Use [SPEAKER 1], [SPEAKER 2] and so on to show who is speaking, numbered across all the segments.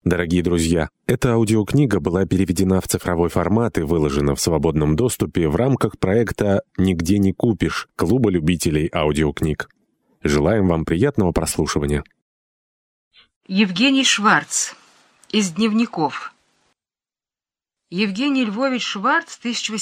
[SPEAKER 1] Дорогие друзья, эта аудиокнига была переведена в цифровой формат и выложена в свободном доступе в рамках проекта «Нигде не купишь» Клуба любителей аудиокниг. Желаем вам приятного прослушивания.
[SPEAKER 2] Евгений Шварц. Из дневников. Евгений Львович Шварц,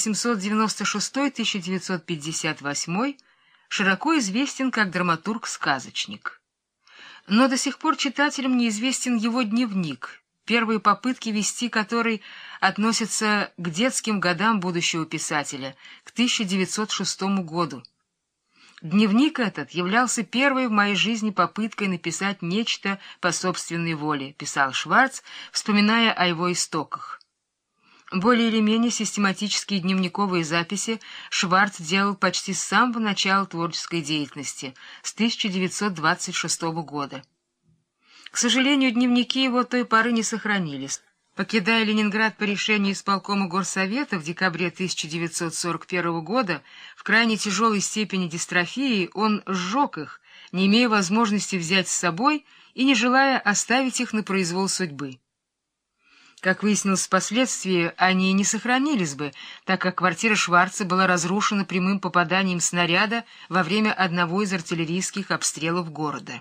[SPEAKER 2] 1896-1958, широко известен как драматург-сказочник. Но до сих пор читателям неизвестен его дневник, первые попытки вести который относятся к детским годам будущего писателя, к 1906 году. Дневник этот являлся первой в моей жизни попыткой написать нечто по собственной воле, писал Шварц, вспоминая о его истоках. Более или менее систематические дневниковые записи Шварц делал почти с самого начала творческой деятельности, с 1926 года. К сожалению, дневники его той поры не сохранились. Покидая Ленинград по решению исполкома Горсовета в декабре 1941 года, в крайне тяжелой степени дистрофии он сжег их, не имея возможности взять с собой и не желая оставить их на произвол судьбы. Как выяснилось впоследствии, они не сохранились бы, так как квартира Шварца была разрушена прямым попаданием снаряда во время одного из артиллерийских обстрелов города.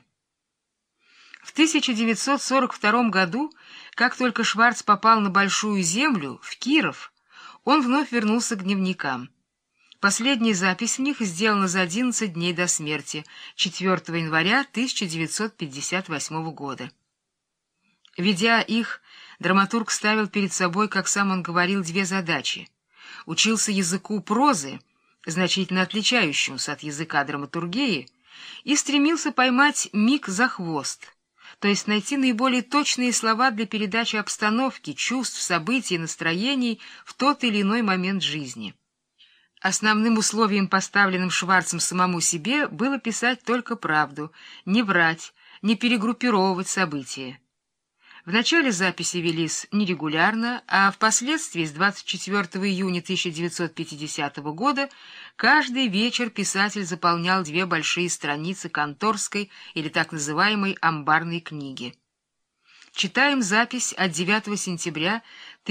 [SPEAKER 2] В 1942 году, как только Шварц попал на Большую Землю, в Киров, он вновь вернулся к дневникам. Последняя запись в них сделана за 11 дней до смерти, 4 января 1958 года. Ведя их, драматург ставил перед собой, как сам он говорил, две задачи. Учился языку прозы, значительно отличающемуся от языка драматургии, и стремился поймать миг за хвост, то есть найти наиболее точные слова для передачи обстановки, чувств, событий, настроений в тот или иной момент жизни. Основным условием, поставленным Шварцем самому себе, было писать только правду, не врать, не перегруппировывать события. В начале записи велись нерегулярно, а впоследствии, с 24 июня 1950 года, каждый вечер писатель заполнял две большие страницы конторской или так называемой амбарной книги. Читаем запись от 9 сентября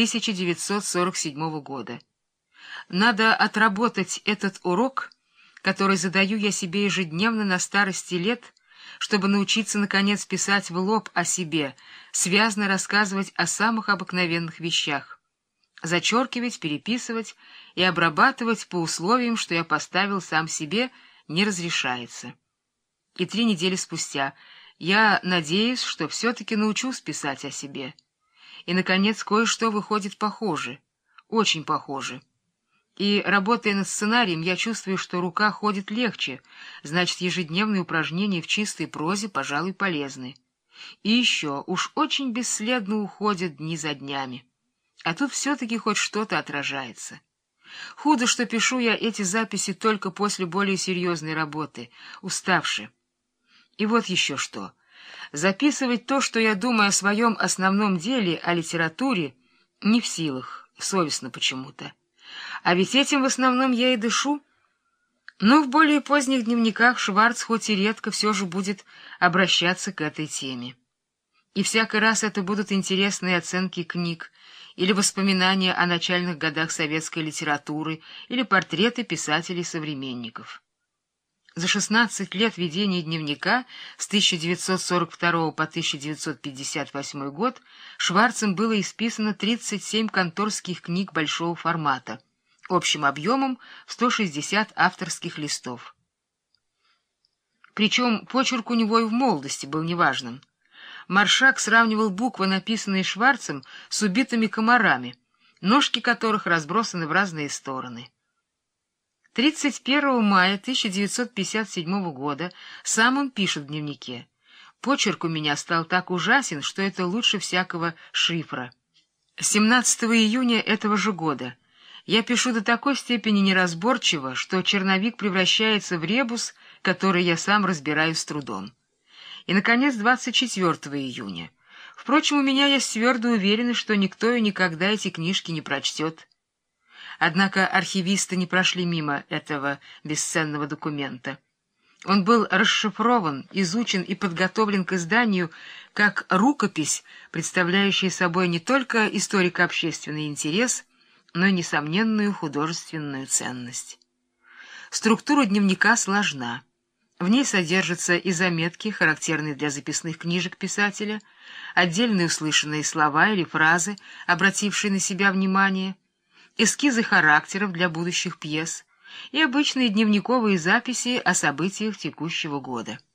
[SPEAKER 2] 1947 года. Надо отработать этот урок, который задаю я себе ежедневно на старости лет, чтобы научиться, наконец, писать в лоб о себе, связно рассказывать о самых обыкновенных вещах, зачеркивать, переписывать и обрабатывать по условиям, что я поставил сам себе, не разрешается. И 3 недели спустя я надеюсь, что все-таки научусь писать о себе. И, наконец, кое-что выходит похоже, очень похоже. И, работая над сценарием, я чувствую, что рука ходит легче, значит, ежедневные упражнения в чистой прозе, пожалуй, полезны. И еще, уж очень бесследно уходят дни за днями. А тут все-таки хоть что-то отражается. Худо, что пишу я эти записи только после более серьезной работы, уставши. И вот еще что. Записывать то, что я думаю о своем основном деле, о литературе, не в силах, совестно почему-то. А ведь этим в основном я и дышу. Но в более поздних дневниках Шварц хоть и редко все же будет обращаться к этой теме. И всякий раз это будут интересные оценки книг, или воспоминания о начальных годах советской литературы, или портреты писателей-современников. За 16 лет ведения дневника с 1942 по 1958 год Шварцем было исписано 37 конторских книг большого формата, общим объемом в 160 авторских листов. Причем почерк у него и в молодости был неважным. Маршак сравнивал буквы, написанные Шварцем, с убитыми комарами, ножки которых разбросаны в разные стороны. 31 мая 1957 года сам он пишет в дневнике: «Почерк у меня стал так ужасен, что это лучше всякого шифра». 17 июня этого же года: «Я пишу до такой степени неразборчиво, что черновик превращается в ребус, который я сам разбираю с трудом». И, наконец, 24 июня. «Впрочем, у меня есть твердая уверенность, что никто и никогда эти книжки не прочтет». Однако архивисты не прошли мимо этого бесценного документа. Он был расшифрован, изучен и подготовлен к изданию как рукопись, представляющая собой не только историко-общественный интерес, но и несомненную художественную ценность. Структура дневника сложна. В ней содержатся и заметки, характерные для записных книжек писателя, отдельные услышанные слова или фразы, обратившие на себя внимание, эскизы характеров для будущих пьес и обычные дневниковые записи о событиях текущего года.